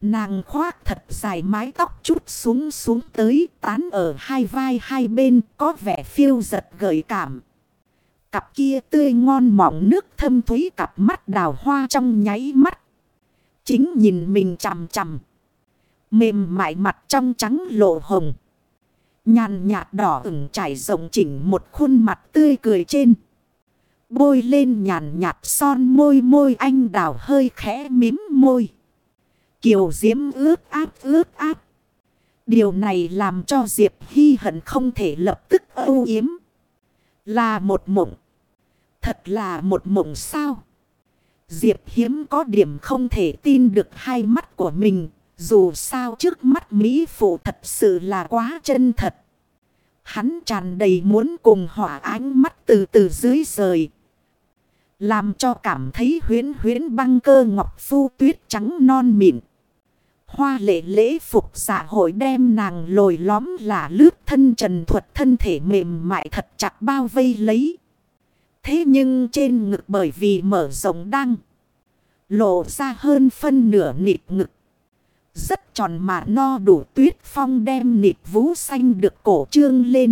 Nàng khoác thật dài mái tóc chút xuống xuống tới tán ở hai vai hai bên có vẻ phiêu giật gợi cảm. Cặp kia tươi ngon mọng nước thâm thúy cặp mắt đào hoa trong nháy mắt. Chính nhìn mình chằm chằm. Mềm mại mặt trong trắng lộ hồng. Nhàn nhạt đỏ ửng trải rộng chỉnh một khuôn mặt tươi cười trên. Bôi lên nhàn nhạt son môi môi anh đào hơi khẽ mím môi. Kiều diễm ướt áp. Điều này làm cho Diệp Hy hận không thể lập tức âu yếm. Là một mộng. Thật là một mộng sao? Diệp hiếm có điểm không thể tin được hai mắt của mình. Dù sao trước mắt Mỹ phụ thật sự là quá chân thật. Hắn tràn đầy muốn cùng hỏa ánh mắt từ từ dưới rời. Làm cho cảm thấy huyễn huyễn băng cơ ngọc phu tuyết trắng non mịn. Hoa lệ lễ phục dạ hội đem nàng lồi lõm là lướt thân trần thuật thân thể mềm mại thật chặt bao vây lấy. Thế nhưng trên ngực bởi vì mở rộng đang lộ ra hơn phân nửa nịt ngực. Rất tròn mà no đủ tuyết phong đem nịt vú xanh được cổ trương lên.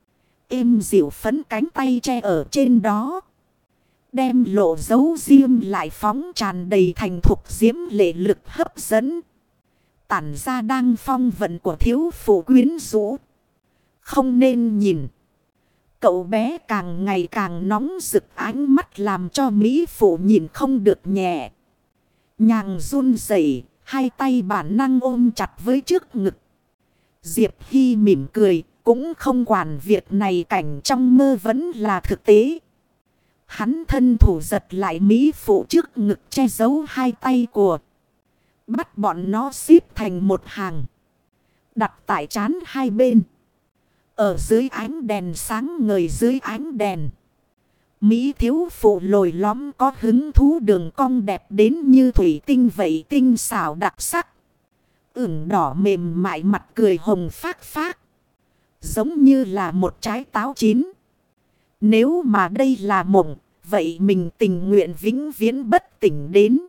Êm dịu phấn cánh tay che ở trên đó. Đem lộ dấu diêm lại phóng tràn đầy thành thục diễm lệ lực hấp dẫn. Tản ra đang phong vận của thiếu phụ quyến rũ. Không nên nhìn. Cậu bé càng ngày càng nóng rực ánh mắt làm cho Mỹ phụ nhìn không được nhẹ. Nhàng run rẩy, hai tay bản năng ôm chặt với trước ngực. Diệp Hy mỉm cười, cũng không quản việc này cảnh trong mơ vẫn là thực tế. Hắn thân thủ giật lại Mỹ phụ trước ngực che giấu hai tay của. Bắt bọn nó xếp thành một hàng. Đặt tại trán hai bên. Ở dưới ánh đèn sáng ngời dưới ánh đèn. Mỹ thiếu phụ lồi lõm có hứng thú đường cong đẹp đến như thủy tinh vậy tinh xảo đặc sắc. Ửng đỏ mềm mại mặt cười hồng phác phác. Giống như là một trái táo chín. Nếu mà đây là mộng, vậy mình tình nguyện vĩnh viễn bất tỉnh đến.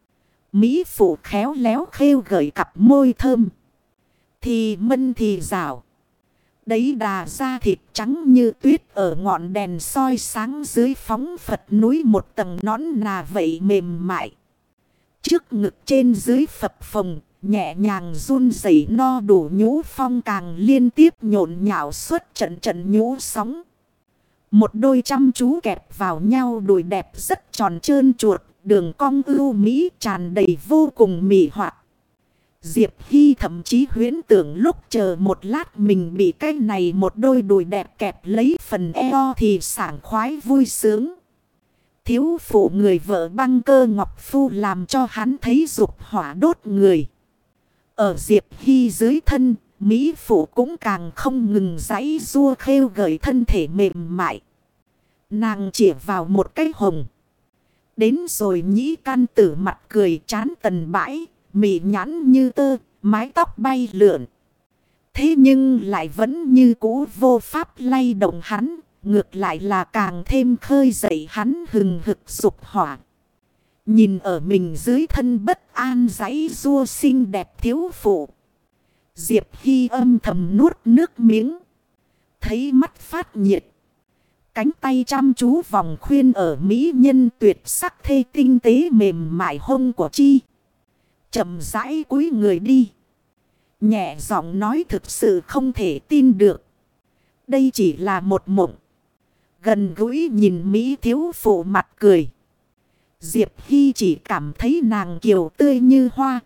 Mỹ phụ khéo léo khêu gợi cặp môi thơm. Thì mân thì rào. Đấy đà da thịt trắng như tuyết ở ngọn đèn soi sáng dưới phóng Phật núi một tầng nón nà vậy mềm mại. Trước ngực trên dưới phập phồng, nhẹ nhàng run rẩy no đủ nhũ phong càng liên tiếp nhộn nhạo suốt trận trận nhũ sóng. Một đôi chăm chú kẹp vào nhau đùi đẹp rất tròn trơn chuột, đường cong ưu mỹ tràn đầy vô cùng mị hoặc. Diệp Hy thậm chí huyễn tưởng lúc chờ một lát mình bị cái này một đôi đùi đẹp kẹp lấy phần eo thì sảng khoái vui sướng. Thiếu phụ người vợ băng cơ ngọc phu làm cho hắn thấy dục hỏa đốt người. Ở Diệp Hy dưới thân, Mỹ phụ cũng càng không ngừng giãy giụa khêu gợi thân thể mềm mại. Nàng chỉ vào một cái hồng. Đến rồi nhĩ can tử mặt cười chán tần bãi. Mị nhãn như tơ, mái tóc bay lượn. Thế nhưng lại vẫn như cũ vô pháp lay động hắn. Ngược lại là càng thêm khơi dậy hắn hừng hực dục hỏa. Nhìn ở mình dưới thân bất an giãy giụa xinh đẹp thiếu phụ. Diệp Hy âm thầm nuốt nước miếng. Thấy mắt phát nhiệt. Cánh tay chăm chú vòng khuyên ở mỹ nhân tuyệt sắc thê tinh tế mềm mại hông của chi. Chậm rãi cúi người đi. Nhẹ giọng nói thực sự không thể tin được. Đây chỉ là một mộng. Gần gũi nhìn Mỹ thiếu phụ mặt cười. Diệp Hy chỉ cảm thấy nàng kiều tươi như hoa.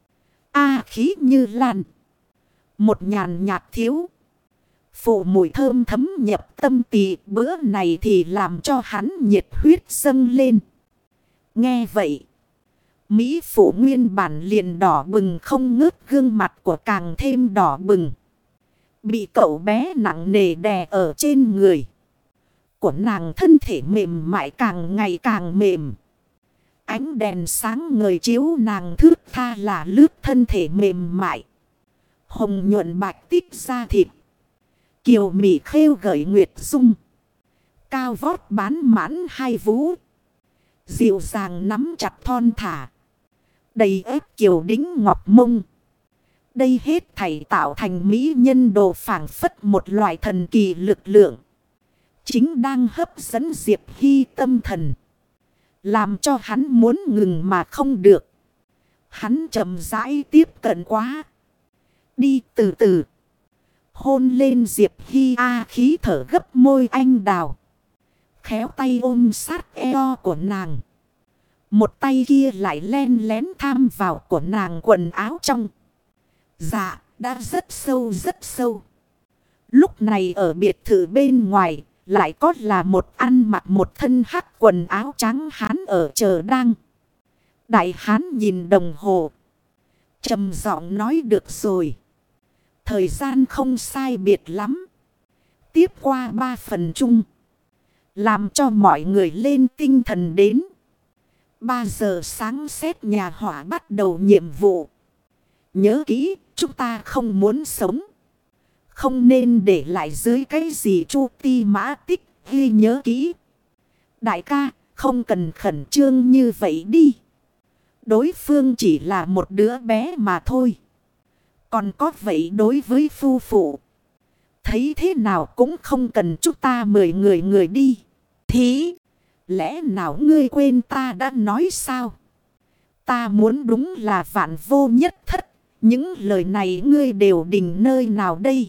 Khí như lan. Một nhàn nhạt thiếu. Phụ mùi thơm thấm nhập tâm tỳ bữa này thì làm cho hắn nhiệt huyết dâng lên. Nghe vậy. Mỹ phụ nguyên bản liền đỏ bừng không ngớt gương mặt của càng thêm đỏ bừng. Bị cậu bé nặng nề đè ở trên người. Của nàng thân thể mềm mại càng ngày càng mềm. Ánh đèn sáng ngời chiếu nàng thướt tha là lướt thân thể mềm mại. Hồng nhuận bạch tích da thịt. Kiều mị khêu gợi nguyệt dung. Cao vót bán mãn hai vú. Dịu dàng nắm chặt thon thả. Đầy ép kiều đính ngọc mông. Đây hết thảy tạo thành mỹ nhân đồ phảng phất một loại thần kỳ lực lượng. Chính đang hấp dẫn Diệp Hy tâm thần. Làm cho hắn muốn ngừng mà không được. Hắn chậm rãi tiếp cận quá. Đi từ từ. Hôn lên Diệp Hy khí thở gấp môi anh đào. Khéo tay ôm sát eo của nàng. Một tay kia lại len lén tham vào của nàng quần áo trong. Dạ, đã rất sâu rất sâu. Lúc này ở biệt thự bên ngoài, lại có là một ăn mặc một thân hắc quần áo trắng hán ở chờ đang. Đại hán nhìn đồng hồ. Trầm giọng nói được rồi. Thời gian không sai biệt lắm. Tiếp qua 3 phần chung. Làm cho mọi người lên tinh thần đến. 3 giờ sáng xét nhà hỏa bắt đầu nhiệm vụ. Nhớ kỹ, chúng ta không muốn sống. Không nên để lại dưới cái gì chu ti mã tích, ghi nhớ kỹ. Đại ca, không cần khẩn trương như vậy đi. Đối phương chỉ là một đứa bé mà thôi. Còn có vậy đối với phu phụ. Thấy thế nào cũng không cần chúng ta 10 người đi. Thí, lẽ nào ngươi quên ta đã nói sao? Ta muốn đúng là vạn vô nhất thất. Những lời này ngươi đều đình nơi nào đây?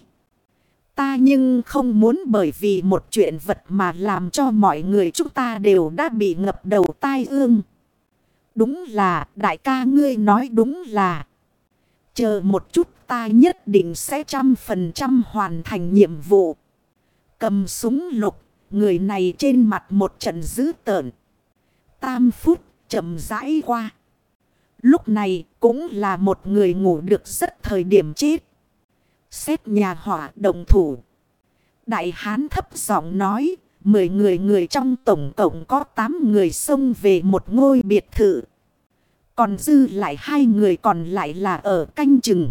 Ta nhưng không muốn bởi vì một chuyện vật mà làm cho mọi người chúng ta đều đã bị ngập đầu tai ương. Đúng là, đại ca ngươi nói đúng là. Chờ một chút ta nhất định sẽ 100% hoàn thành nhiệm vụ. Cầm súng lục, người này trên mặt một trận dữ tợn. 3 phút, chậm rãi qua. Lúc này cũng là một người ngủ được rất thời điểm chết. Xét nhà hỏa động thủ. Đại hán thấp giọng nói, 10 người trong tổng cộng có 8 người xông về một ngôi biệt thự. Còn dư lại 2 người còn lại là ở canh chừng.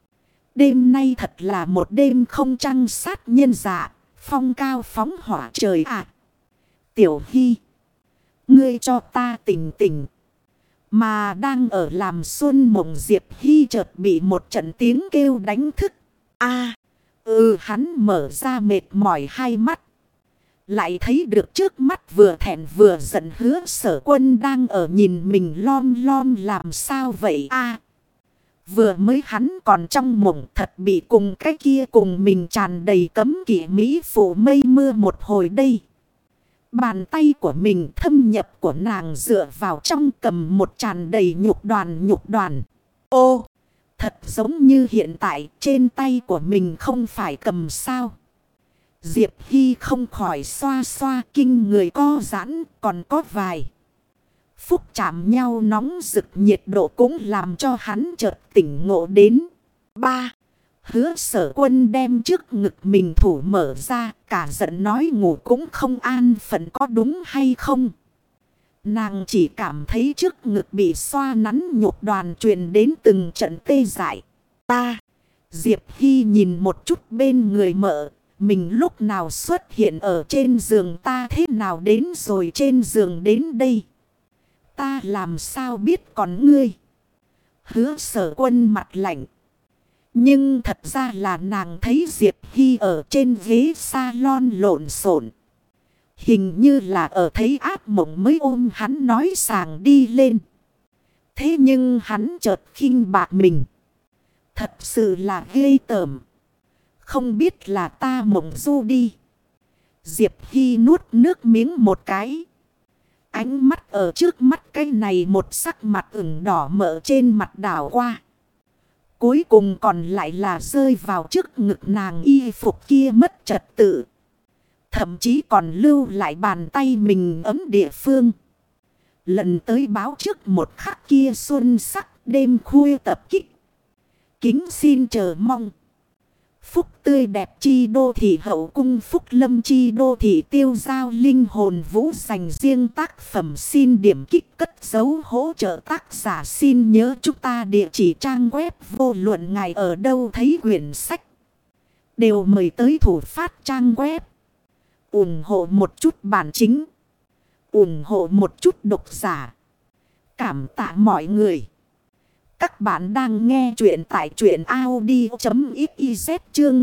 Đêm nay thật là một đêm không trăng sát nhân dạ, phong cao phóng hỏa trời ạ. Tiểu Hy, ngươi cho ta tỉnh tỉnh. Mà đang ở làm xuân mộng Diệp Hy chợt bị một trận tiếng kêu đánh thức. Hắn mở ra mệt mỏi hai mắt. Lại thấy được trước mắt vừa thẹn vừa giận Hứa Sở Quân đang ở nhìn mình lom lom làm sao vậy Vừa mới hắn còn trong mộng thật bị cùng cái kia cùng mình tràn đầy cấm kỵ mỹ phụ mây mưa một hồi đây. Bàn tay của mình thâm nhập của nàng dựa vào trong cầm một tràn đầy nhục đoàn. Ô! Thật giống như hiện tại trên tay của mình không phải cầm sao. Diệp Hy không khỏi xoa xoa kinh người co giãn còn có vài. Phúc chạm nhau nóng rực nhiệt độ cũng làm cho hắn chợt tỉnh ngộ đến. 3. Hứa Sở Quân đem trước ngực mình thủ mở ra, cả giận nói ngủ cũng không an phận có đúng hay không. Nàng chỉ cảm thấy trước ngực bị xoa nắn nhục đoàn truyền đến từng trận tê dại. Diệp Hy nhìn một chút bên người mợ, mình lúc nào xuất hiện ở trên giường ta thế nào đến rồi trên giường đến đây. Ta làm sao biết còn ngươi. Hứa Sở Quân mặt lạnh. Nhưng thật ra là nàng thấy Diệp Hy ở trên ghế salon lộn xộn. Hình như là ở thấy ác mộng mới ôm hắn nói sàng đi lên. Thế nhưng hắn chợt khinh bạc mình. Thật sự là ghê tởm. Không biết là ta mộng du đi. Diệp Hy nuốt nước miếng một cái. Ánh mắt ở trước mắt cái này một sắc mặt ửng đỏ mỡ trên mặt đảo qua. Cuối cùng còn lại là rơi vào trước ngực nàng y phục kia mất trật tự. Thậm chí còn lưu lại bàn tay mình ấm địa phương. Lần tới báo trước một khắc kia xuân sắc đêm khuya tập kích. Kính xin chờ mong. Phúc tươi đẹp chi đô thị hậu cung phúc lâm chi đô thị tiêu giao linh hồn vũ dành riêng tác phẩm xin điểm kích cất dấu hỗ trợ tác giả xin nhớ chúng ta địa chỉ trang web vô luận ngài ở đâu thấy quyển sách. Đều mời tới thủ phát trang web. ủng hộ một chút bản chính. ủng hộ một chút độc giả. Cảm tạ mọi người. Các bạn đang nghe chuyện tại truyện audio.xyz chương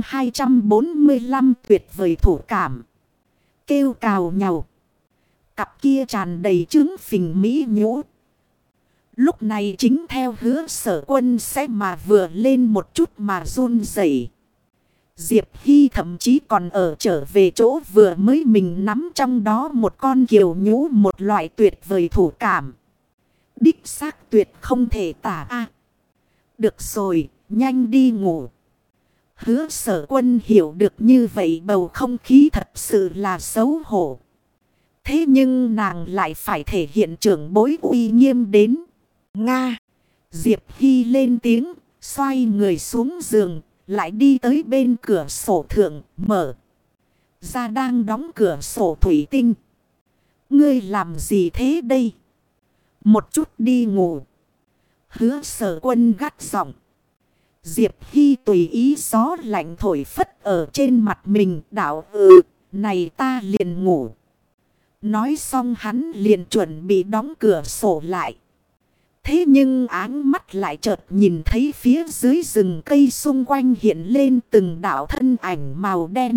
245 tuyệt vời thủ cảm. Kêu cào nhau. Cặp kia tràn đầy trứng phình mỹ nhũ. Lúc này chính theo hứa Sở Quân sẽ mà vừa lên một chút mà run rẩy. Diệp Hy thậm chí còn ở trở về chỗ vừa mới mình nắm trong đó một con kiều nhũ, một loại tuyệt vời thủ cảm. Đích xác tuyệt không thể tả a. Được rồi, nhanh đi ngủ. Hứa Sở Quân hiểu được như vậy bầu không khí thật sự là xấu hổ. Thế nhưng nàng lại phải thể hiện trưởng bối uy nghiêm đến. Nga. Diệp Hy lên tiếng, xoay người xuống giường, lại đi tới bên cửa sổ thượng, mở ra đang đóng cửa sổ thủy tinh. Ngươi làm gì thế đây? Một chút đi ngủ. Hứa Sở Quân gắt giọng. Diệp Hy tùy ý gió lạnh thổi phất ở trên mặt mình, đạo này ta liền ngủ. Nói xong hắn liền chuẩn bị đóng cửa sổ lại. Thế nhưng áng mắt lại chợt nhìn thấy phía dưới rừng cây xung quanh hiện lên từng đạo thân ảnh màu đen.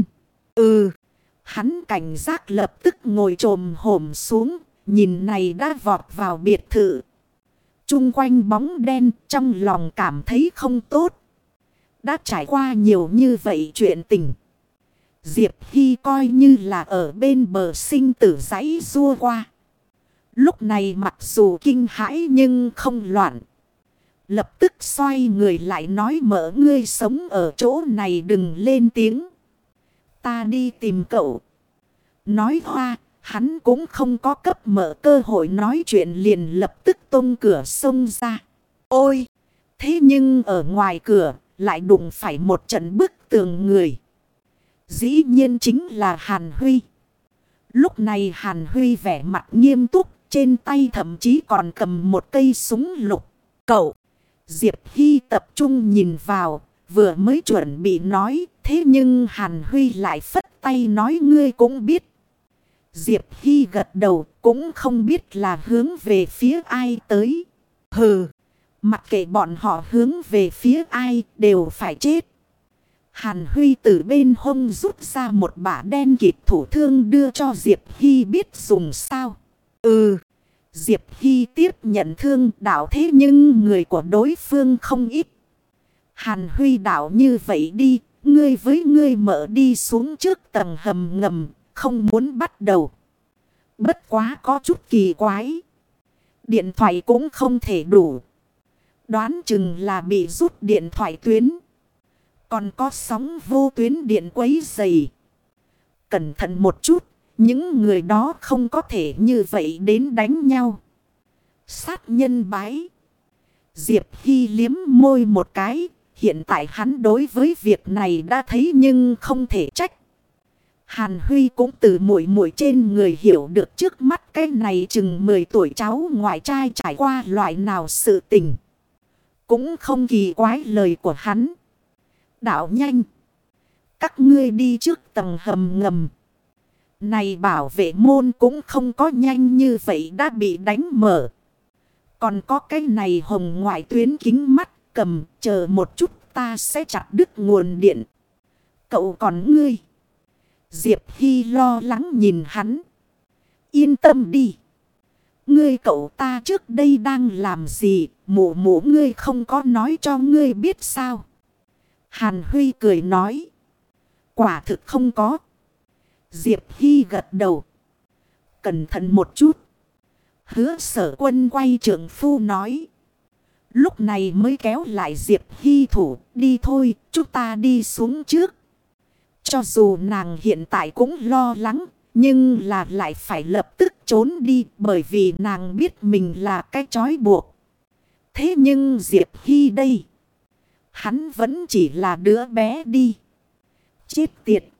Hắn cảnh giác lập tức ngồi chồm hổm xuống, nhìn này đã vọt vào biệt thự. Chung quanh bóng đen, trong lòng cảm thấy không tốt. Đã trải qua nhiều như vậy chuyện tình. Diệp Hy coi như là ở bên bờ sinh tử giãy giụa qua. Lúc này mặc dù kinh hãi nhưng không loạn. Lập tức xoay người lại nói, mợ ngươi sống ở chỗ này đừng lên tiếng. Ta đi tìm cậu. Nói hoa, hắn cũng không có cấp mở cơ hội nói chuyện, liền lập tức tung cửa xông ra. Ôi! Thế nhưng ở ngoài cửa lại đụng phải một trận bức tường người. Dĩ nhiên chính là Hàn Huy. Lúc này Hàn Huy vẻ mặt nghiêm túc, trên tay thậm chí còn cầm một cây súng lục. Cậu! Diệp Hy tập trung nhìn vào, vừa mới chuẩn bị nói, thế nhưng Hàn Huy lại phất tay nói ngươi cũng biết. Diệp Hy gật đầu, cũng không biết là hướng về phía ai tới. Hừ! Mặc kệ bọn họ hướng về phía ai đều phải chết. Hàn Huy từ bên hông rút ra một bả đen kịt thủ thương đưa cho Diệp Hy biết dùng sao. Diệp Hy tiếp nhận thương đạo, thế nhưng người của đối phương không ít. Hàn Huy đạo như vậy đi, ngươi với ngươi mở đi xuống trước tầng hầm ngầm, không muốn bắt đầu. Bất quá có chút kỳ quái. Điện thoại cũng không thể đủ. Đoán chừng là bị rút điện thoại tuyến. Còn có sóng vô tuyến điện quấy rầy. Cẩn thận một chút, những người đó không có thể như vậy đến đánh nhau. Sát nhân bái. Diệp Hy liếm môi một cái. Hiện tại hắn đối với việc này đã thấy nhưng không thể trách. Hàn Huy cũng từ muội muội trên người hiểu được trước mắt cái này chừng 10 tuổi cháu ngoại trai trải qua loại nào sự tình. Cũng không kỳ quái lời của hắn. Đạo nhanh. Các ngươi đi trước tầng hầm ngầm. Này bảo vệ môn cũng không có nhanh như vậy đã bị đánh mở. Còn có cái này hồng ngoại tuyến kính mắt cầm, chờ một chút ta sẽ chặt đứt nguồn điện. Cậu còn ngươi. Diệp Hy lo lắng nhìn hắn. Yên tâm đi. Ngươi cậu ta trước đây đang làm gì, mụ mụ ngươi không có nói cho ngươi biết sao? Hàn Huy cười nói. Quả thực không có. Diệp Hy gật đầu. Cẩn thận một chút. Hứa Sở Quân quay trượng phu nói. Lúc này mới kéo lại Diệp Hy thủ. Đi thôi, chúng ta đi xuống trước. Cho dù nàng hiện tại cũng lo lắng. Nhưng là lại phải lập tức trốn đi. Bởi vì nàng biết mình là cái trói buộc. Thế nhưng Diệp Hy đây. Hắn vẫn chỉ là đứa bé đi. Chết tiệt.